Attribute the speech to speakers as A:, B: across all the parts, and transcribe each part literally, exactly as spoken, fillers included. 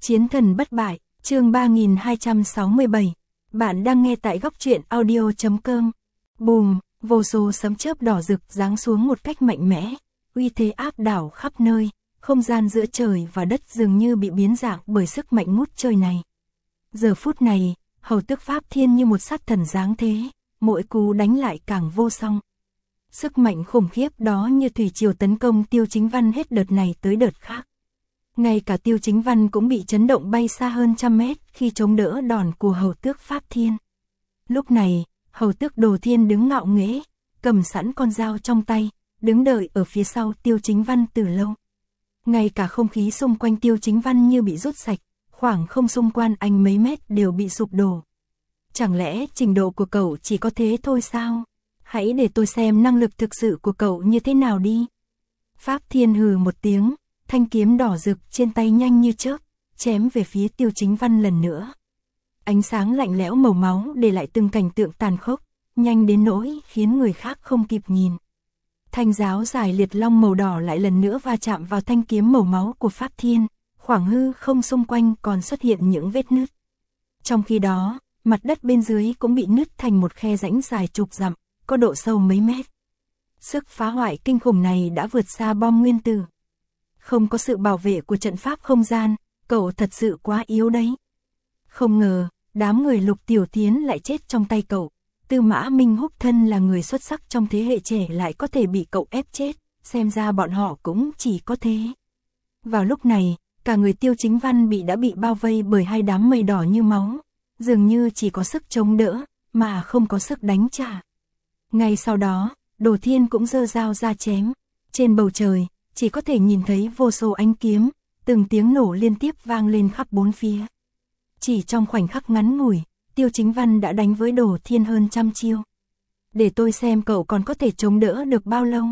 A: Chiến thần bất bại, chương ba nghìn hai trăm sáu mươi bảy. Bạn đang nghe tại góc truyện audio chấm com. Bùm, vô số sấm chớp đỏ rực giáng xuống một cách mạnh mẽ, uy thế áp đảo khắp nơi, không gian giữa trời và đất dường như bị biến dạng bởi sức mạnh ngút trời này. Giờ phút này, hầu tước Pháp Thiên như một sát thần giáng thế, mỗi cú đánh lại càng vô song. Sức mạnh khủng khiếp đó như thủy triều tấn công Tiêu Chính Văn hết đợt này tới đợt khác. Ngay cả Tiêu Chính Văn cũng bị chấn động bay xa hơn trăm mét khi chống đỡ đòn của hầu tước Pháp Thiên. Lúc này, hầu tước Đồ Thiên đứng ngạo nghễ, cầm sẵn con dao trong tay, đứng đợi ở phía sau Tiêu Chính Văn từ lâu. Ngay cả không khí xung quanh Tiêu Chính Văn như bị rút sạch, khoảng không xung quanh anh mấy mét đều bị sụp đổ. Chẳng lẽ trình độ của cậu chỉ có thế thôi sao? Hãy để tôi xem năng lực thực sự của cậu như thế nào đi. Pháp Thiên hừ một tiếng, thanh kiếm đỏ rực trên tay nhanh như chớp, chém về phía Tiêu Chính Văn lần nữa. Ánh sáng lạnh lẽo màu máu để lại từng cảnh tượng tàn khốc, nhanh đến nỗi khiến người khác không kịp nhìn. Thanh giáo dài liệt long màu đỏ lại lần nữa va chạm vào thanh kiếm màu máu của Pháp Thiên, khoảng hư không xung quanh còn xuất hiện những vết nứt. Trong khi đó, mặt đất bên dưới cũng bị nứt thành một khe rãnh dài chục dặm, có độ sâu mấy mét. Sức phá hoại kinh khủng này đã vượt xa bom nguyên tử. Không có sự bảo vệ của trận pháp không gian, cậu thật sự quá yếu đấy. Không ngờ, đám người Lục Tiểu Thiến lại chết trong tay cậu. Tư Mã Minh Húc thân là người xuất sắc trong thế hệ trẻ lại có thể bị cậu ép chết, xem ra bọn họ cũng chỉ có thế. Vào lúc này, cả người Tiêu Chính Văn bị đã bị bao vây bởi hai đám mây đỏ như máu, dường như chỉ có sức chống đỡ, mà không có sức đánh trả. Ngay sau đó, Đồ Thiên cũng giơ dao ra chém. Trên bầu trời, chỉ có thể nhìn thấy vô số ánh kiếm, từng tiếng nổ liên tiếp vang lên khắp bốn phía. Chỉ trong khoảnh khắc ngắn ngủi, Tiêu Chính Văn đã đánh với Đồ Thiên hơn trăm chiêu. Để tôi xem cậu còn có thể chống đỡ được bao lâu.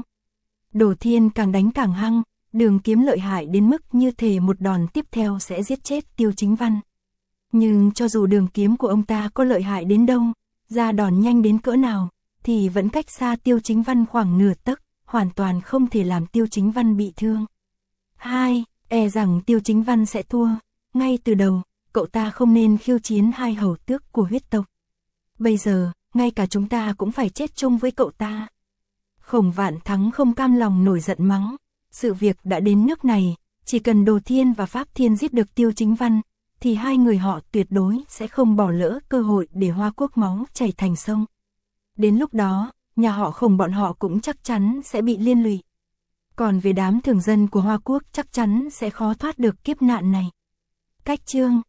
A: Đồ Thiên càng đánh càng hăng, đường kiếm lợi hại đến mức như thể một đòn tiếp theo sẽ giết chết Tiêu Chính Văn. Nhưng cho dù đường kiếm của ông ta có lợi hại đến đâu, ra đòn nhanh đến cỡ nào, thì vẫn cách xa Tiêu Chính Văn khoảng nửa tấc, hoàn toàn không thể làm Tiêu Chính Văn bị thương. Hai, e rằng Tiêu Chính Văn sẽ thua. Ngay từ đầu, cậu ta không nên khiêu chiến hai hầu tước của huyết tộc. Bây giờ, ngay cả chúng ta cũng phải chết chung với cậu ta. Khổng Vạn Thắng không cam lòng nổi giận mắng. Sự việc đã đến nước này, chỉ cần Đồ Thiên và Pháp Thiên giết được Tiêu Chính Văn, thì hai người họ tuyệt đối sẽ không bỏ lỡ cơ hội để Hoa Quốc máu chảy thành sông. Đến lúc đó, nhà họ Khổng bọn họ cũng chắc chắn sẽ bị liên lụy. Còn về đám thường dân của Hoa Quốc chắc chắn sẽ khó thoát được kiếp nạn này. Cách chương